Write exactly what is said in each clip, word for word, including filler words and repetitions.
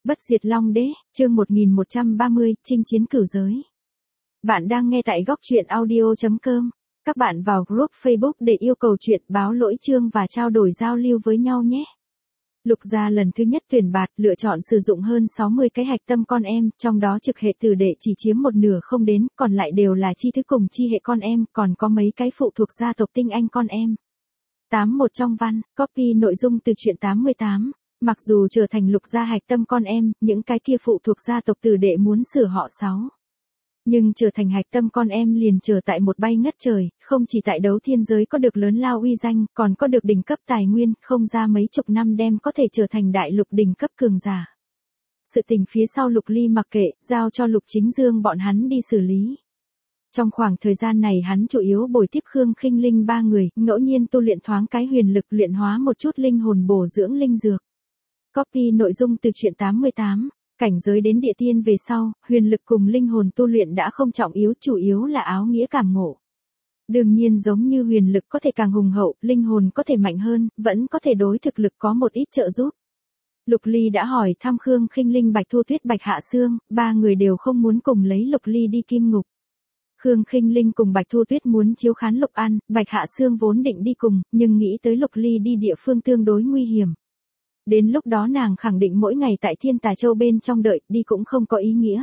Bất diệt Long Đế, chương một nghìn một trăm ba mươi, chinh chiến cửu giới. Bạn đang nghe tại góc truyện audio chấm com. Các bạn vào group Facebook để yêu cầu chuyện, báo lỗi chương và trao đổi giao lưu với nhau nhé. Lục gia lần thứ nhất tuyển bạt lựa chọn sử dụng hơn sáu mươi cái hạch tâm con em, trong đó trực hệ tử đệ chỉ chiếm một nửa không đến, còn lại đều là chi thứ cùng chi hệ con em, còn có mấy cái phụ thuộc gia tộc tinh anh con em. tám một trong văn, copy nội dung từ truyện tám mươi tám. Mặc dù trở thành lục gia hạch tâm con em, những cái kia phụ thuộc gia tộc tử đệ muốn sửa họ sáu. Nhưng trở thành hạch tâm con em liền trở tại một bay ngất trời, không chỉ tại đấu thiên giới có được lớn lao uy danh, còn có được đỉnh cấp tài nguyên, không ra mấy chục năm đem có thể trở thành đại lục đỉnh cấp cường giả. Sự tình phía sau Lục Ly mặc kệ, giao cho Lục Chính Dương bọn hắn đi xử lý. Trong khoảng thời gian này hắn chủ yếu bồi tiếp Khương Khinh Linh ba người, ngẫu nhiên tu luyện thoáng cái huyền lực luyện hóa một chút linh hồn bổ dưỡng linh dược. Copy nội dung từ truyện tám mươi tám. Cảnh giới đến địa tiên về sau, huyền lực cùng linh hồn tu luyện đã không trọng yếu, chủ yếu là áo nghĩa cảm ngộ. Đương nhiên giống như huyền lực có thể càng hùng hậu, linh hồn có thể mạnh hơn, vẫn có thể đối thực lực có một ít trợ giúp. Lục Ly đã hỏi thăm Khương Khinh Linh, Bạch Thu Tuyết, Bạch Hạ Sương, ba người đều không muốn cùng lấy Lục Ly đi kim ngục. Khương Khinh Linh cùng Bạch Thu Tuyết muốn chiếu khán Lục An, Bạch Hạ Sương vốn định đi cùng, nhưng nghĩ tới Lục Ly đi địa phương tương đối nguy hiểm. Đến lúc đó nàng khẳng định mỗi ngày tại Thiên Tà Châu bên trong đợi, đi cũng không có ý nghĩa.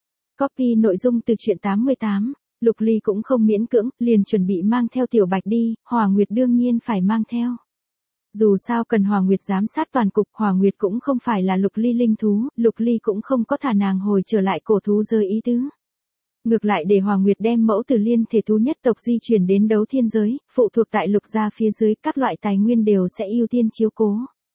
Copy nội dung từ truyện tám mươi tám, Lục Ly cũng không miễn cưỡng, liền chuẩn bị mang theo Tiểu Bạch đi, Hỏa Nguyệt đương nhiên phải mang theo. Dù sao cần Hỏa Nguyệt giám sát toàn cục, Hỏa Nguyệt cũng không phải là Lục Ly linh thú, Lục Ly cũng không có thả nàng hồi trở lại cổ thú giới ý tứ. Ngược lại để Hỏa Nguyệt đem mẫu từ liên thể thú nhất tộc di chuyển đến đấu thiên giới, phụ thuộc tại Lục gia phía dưới, các loại tài nguyên đều sẽ ưu tiên chiếu cố.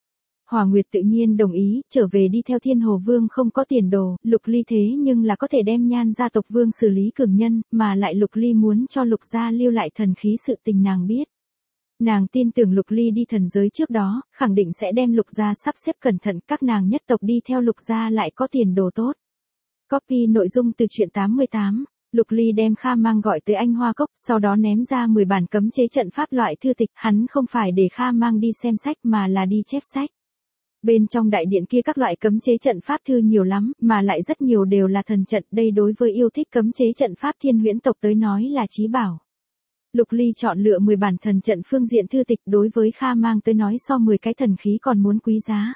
Hỏa Nguyệt tự nhiên đồng ý, trở về đi theo Thiên Hồ Vương không có tiền đồ, Lục Ly thế nhưng là có thể đem Nhan gia tộc vương xử lý cường nhân, mà lại Lục Ly muốn cho Lục gia lưu lại thần khí sự tình nàng biết. Nàng tin tưởng Lục Ly đi thần giới trước đó, khẳng định sẽ đem Lục gia sắp xếp cẩn thận, các nàng nhất tộc đi theo Lục gia lại có tiền đồ tốt. Copy nội dung từ truyện tám mươi tám. Lục Ly đem Kha Mang gọi tới Anh Hoa Cốc, sau đó ném ra mười bản cấm chế trận pháp loại thư tịch, hắn không phải để Kha Mang đi xem sách mà là đi chép sách. Bên trong đại điện kia các loại cấm chế trận pháp thư nhiều lắm, mà lại rất nhiều đều là thần trận, đây đối với yêu thích cấm chế trận pháp Thiên Huyễn tộc tới nói là chí bảo. Lục Ly chọn lựa mười bản thần trận phương diện thư tịch, đối với Kha Mang tới nói so mười cái thần khí còn muốn quý giá.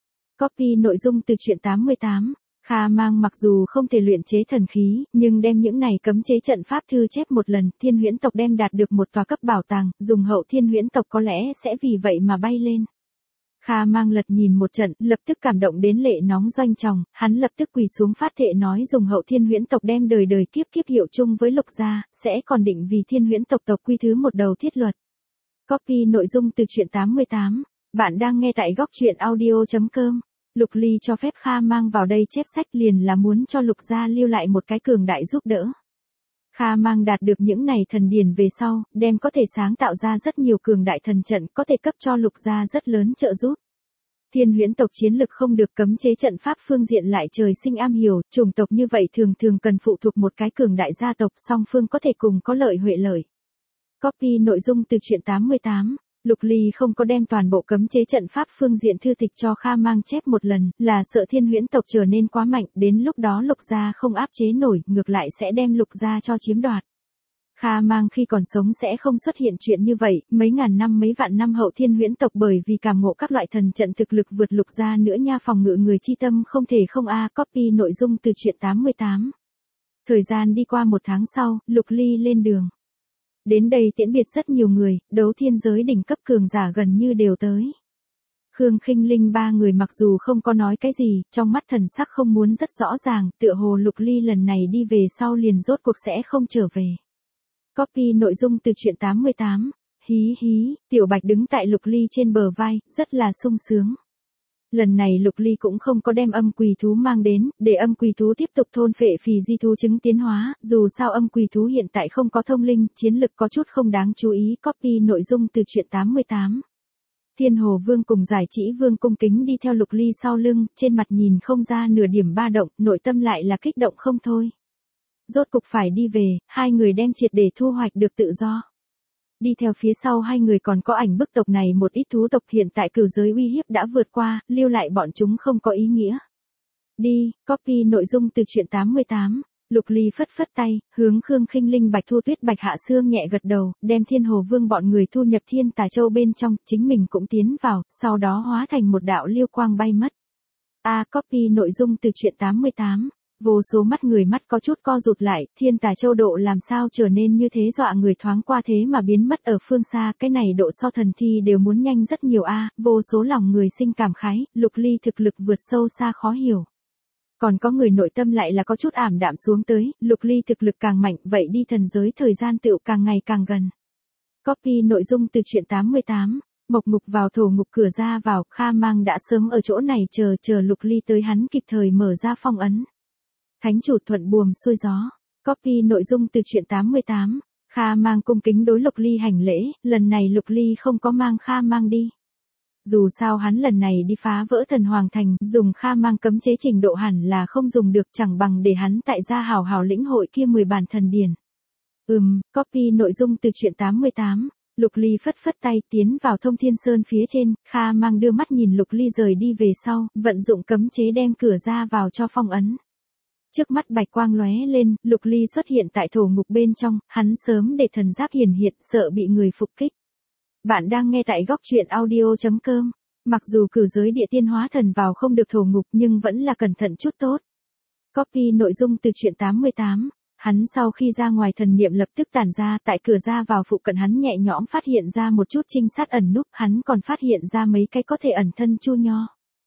Copy nội dung từ truyện tám mươi tám. Kha Mang mặc dù không thể luyện chế thần khí, nhưng đem những này cấm chế trận pháp thư chép một lần, Thiên Huyễn tộc đem đạt được một tòa cấp bảo tàng, dùng hậu Thiên Huyễn tộc có lẽ sẽ vì vậy mà bay lên. Kha Mang lật nhìn một trận, lập tức cảm động đến lệ nóng doanh tròng, hắn lập tức quỳ xuống phát thệ nói dùng hậu Thiên Huyễn tộc đem đời đời kiếp kiếp hiệu chung với Lục gia, sẽ còn định vì Thiên Huyễn tộc tộc quy thứ một đầu thiết luật. Copy nội dung từ truyện tám mươi tám. Bạn đang nghe tại góc truyện audio chấm com. Lục Ly cho phép Kha Mang vào đây chép sách liền là muốn cho Lục gia lưu lại một cái cường đại giúp đỡ. Kha Mang đạt được những này thần điển về sau, đem có thể sáng tạo ra rất nhiều cường đại thần trận, có thể cấp cho Lục gia rất lớn trợ giúp. Thiên Huyễn tộc chiến lực không được, cấm chế trận pháp phương diện lại trời sinh am hiểu, chủng tộc như vậy thường thường cần phụ thuộc một cái cường đại gia tộc, song phương có thể cùng có lợi huệ lợi. Copy nội dung từ truyện tám mươi tám. Lục Ly không có đem toàn bộ cấm chế trận pháp phương diện thư tịch cho Kha Mang chép một lần, là sợ Thiên Huyễn tộc trở nên quá mạnh, đến lúc đó Lục gia không áp chế nổi, ngược lại sẽ đem Lục gia cho chiếm đoạt. Kha Mang khi còn sống sẽ không xuất hiện chuyện như vậy, mấy ngàn năm mấy vạn năm hậu Thiên Huyễn tộc bởi vì cảm ngộ các loại thần trận thực lực vượt Lục gia nữa nha, phòng ngự người chi tâm không thể không a. Copy nội dung từ truyện tám mươi tám. Thời gian đi qua một tháng sau, Lục Ly lên đường. Đến đây tiễn biệt rất nhiều người, đấu thiên giới đỉnh cấp cường giả gần như đều tới. Khương Khinh Linh ba người mặc dù không có nói cái gì, trong mắt thần sắc không muốn rất rõ ràng, tựa hồ Lục Ly lần này đi về sau liền rốt cuộc sẽ không trở về. Copy nội dung từ truyện tám mươi tám. Hí hí, Tiểu Bạch đứng tại Lục Ly trên bờ vai, rất là sung sướng. Lần này Lục Ly cũng không có đem âm quỳ thú mang đến, để âm quỳ thú tiếp tục thôn phệ phì di thú chứng tiến hóa, dù sao âm quỳ thú hiện tại không có thông linh, chiến lực có chút không đáng chú ý. Copy nội dung từ truyện tám mươi tám. Thiên Hồ Vương cùng Giải Chỉ Vương cung kính đi theo Lục Ly sau lưng, trên mặt nhìn không ra nửa điểm ba động, nội tâm lại là kích động không thôi. Rốt cục phải đi về, hai người đem triệt để thu hoạch được tự do. Đi theo phía sau hai người còn có ảnh bức tộc này một ít thú tộc, hiện tại cửu giới uy hiếp đã vượt qua, lưu lại bọn chúng không có ý nghĩa. Đi, copy nội dung từ truyện tám mươi tám. Lục Ly phất phất tay, hướng Khương Khinh Linh Bạch Thu Tuyết Bạch Hạ Sương nhẹ gật đầu, đem Thiên Hồ Vương bọn người thu nhập Thiên Tà Châu bên trong, chính mình cũng tiến vào, sau đó hóa thành một đạo liêu quang bay mất. A copy nội dung từ truyện tám mươi tám. Vô số mắt người mắt có chút co rụt lại, Thiên Tà Châu độ làm sao trở nên như thế, dọa người thoáng qua thế mà biến mất ở phương xa, cái này độ so thần thi đều muốn nhanh rất nhiều a, vô số lòng người sinh cảm khái, Lục Ly thực lực vượt sâu xa khó hiểu. Còn có người nội tâm lại là có chút ảm đạm xuống tới, Lục Ly thực lực càng mạnh, vậy đi thần giới thời gian tựu càng ngày càng gần. Copy nội dung từ truyện tám mươi tám. Mộc Ngục vào thổ ngục cửa ra vào, Kha Mang đã sớm ở chỗ này chờ chờ Lục Ly tới hắn kịp thời mở ra phong ấn. Thánh chủ thuận buồm xuôi gió. Copy nội dung từ truyện tám mươi tám. Kha Mang cung kính đối Lục Ly hành lễ, lần này Lục Ly không có mang Kha Mang đi. Dù sao hắn lần này đi phá vỡ thần hoàng thành, dùng Kha Mang cấm chế trình độ hẳn là không dùng được, chẳng bằng để hắn tại gia hào hào lĩnh hội kia mười bản thần điển. Ừm, copy nội dung từ truyện tám mươi tám. Lục Ly phất phất tay tiến vào Thông Thiên Sơn phía trên, Kha Mang đưa mắt nhìn Lục Ly rời đi về sau, vận dụng cấm chế đem cửa ra vào cho phong ấn. Trước mắt bạch quang lóe lên, Lục Ly xuất hiện tại thổ ngục bên trong, hắn sớm để thần giáp hiển hiện, sợ bị người phục kích. Bạn đang nghe tại góc truyện audio chấm com. Mặc dù cử giới địa tiên hóa thần vào không được thổ ngục nhưng vẫn là cẩn thận chút tốt. Copy nội dung từ truyện tám mươi tám. Hắn sau khi ra ngoài thần niệm lập tức tản ra, tại cửa ra vào phụ cận hắn nhẹ nhõm phát hiện ra một chút trinh sát ẩn núp, hắn còn phát hiện ra mấy cái có thể ẩn thân chu nho.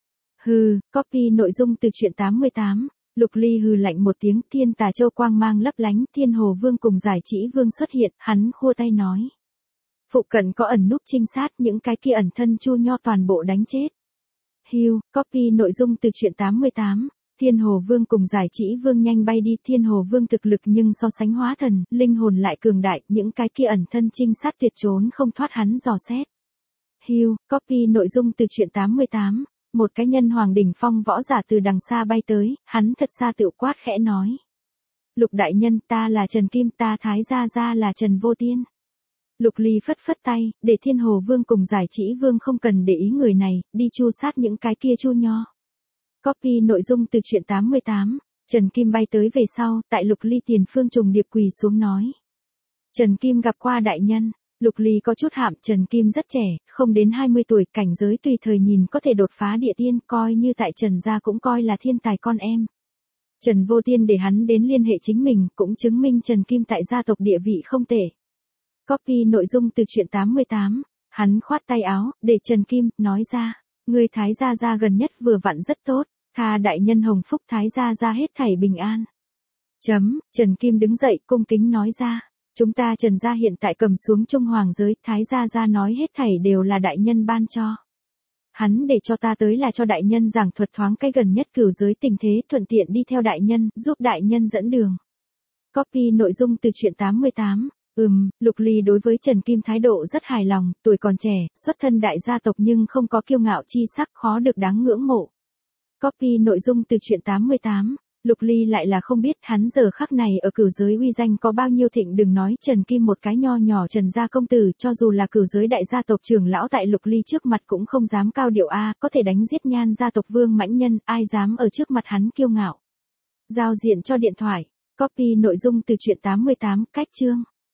Hừ, copy nội dung từ truyện tám mươi tám. Lục Ly hừ lạnh một tiếng, Thiên Tà Châu quang mang lấp lánh, Thiên Hồ Vương cùng Giải Chỉ Vương xuất hiện, hắn khua tay nói. Phụ cận có ẩn núp trinh sát, những cái kia ẩn thân chu nho toàn bộ đánh chết. Hiu, copy nội dung từ truyện tám mươi tám. Thiên Hồ Vương cùng Giải Chỉ Vương nhanh bay đi, Thiên Hồ Vương thực lực nhưng so sánh hóa thần, linh hồn lại cường đại, những cái kia ẩn thân trinh sát tuyệt trốn không thoát hắn dò xét. Hiu, copy nội dung từ truyện tám mươi tám. Một cái nhân hoàng đỉnh phong võ giả từ đằng xa bay tới, hắn thật xa tự quát khẽ nói. Lục đại nhân, ta là Trần Kim, ta Thái gia gia là Trần Vô Tiên. Lục Ly phất phất tay, để Thiên Hồ Vương cùng Giải Chỉ Vương không cần để ý người này, đi chu sát những cái kia chu nho. Copy nội dung từ truyện tám mươi tám. Trần Kim bay tới về sau, tại Lục Ly tiền phương trùng điệp quỳ xuống nói. Trần Kim gặp qua đại nhân. Lục Ly có chút hạm, Trần Kim rất trẻ, không đến hai mươi tuổi, cảnh giới tùy thời nhìn có thể đột phá địa tiên, coi như tại Trần gia cũng coi là thiên tài con em. Trần Vô Tiên để hắn đến liên hệ chính mình, cũng chứng minh Trần Kim tại gia tộc địa vị không tệ. Copy nội dung từ truyện tám mươi tám. Hắn khoát tay áo, để Trần Kim, nói ra. Người Thái gia gia gần nhất vừa vặn rất tốt, tha đại nhân hồng phúc Thái gia gia hết thảy bình an. Chấm, Trần Kim đứng dậy cung kính nói ra. Chúng ta Trần gia hiện tại cầm xuống Trung Hoàng giới, Thái gia gia nói hết thảy đều là đại nhân ban cho. Hắn để cho ta tới là cho đại nhân giảng thuật thoáng cái gần nhất cửu giới tình thế, thuận tiện đi theo đại nhân, giúp đại nhân dẫn đường. Copy nội dung từ truyện tám mươi tám. Ừm, Lục Ly đối với Trần Kim thái độ rất hài lòng, tuổi còn trẻ, xuất thân đại gia tộc nhưng không có kiêu ngạo chi sắc, khó được đáng ngưỡng mộ. Copy nội dung từ truyện tám mươi tám. Lục Ly lại là không biết hắn giờ khắc này ở cửu giới uy danh có bao nhiêu thịnh, đừng nói Trần Kim một cái nho nhỏ Trần gia công tử, cho dù là cửu giới đại gia tộc trưởng lão tại Lục Ly trước mặt cũng không dám cao điệu a, có thể đánh giết Nhan gia tộc vương mãnh nhân, ai dám ở trước mặt hắn kiêu ngạo. Giao diện cho điện thoại. Copy nội dung từ truyện tám mươi tám, cách chương.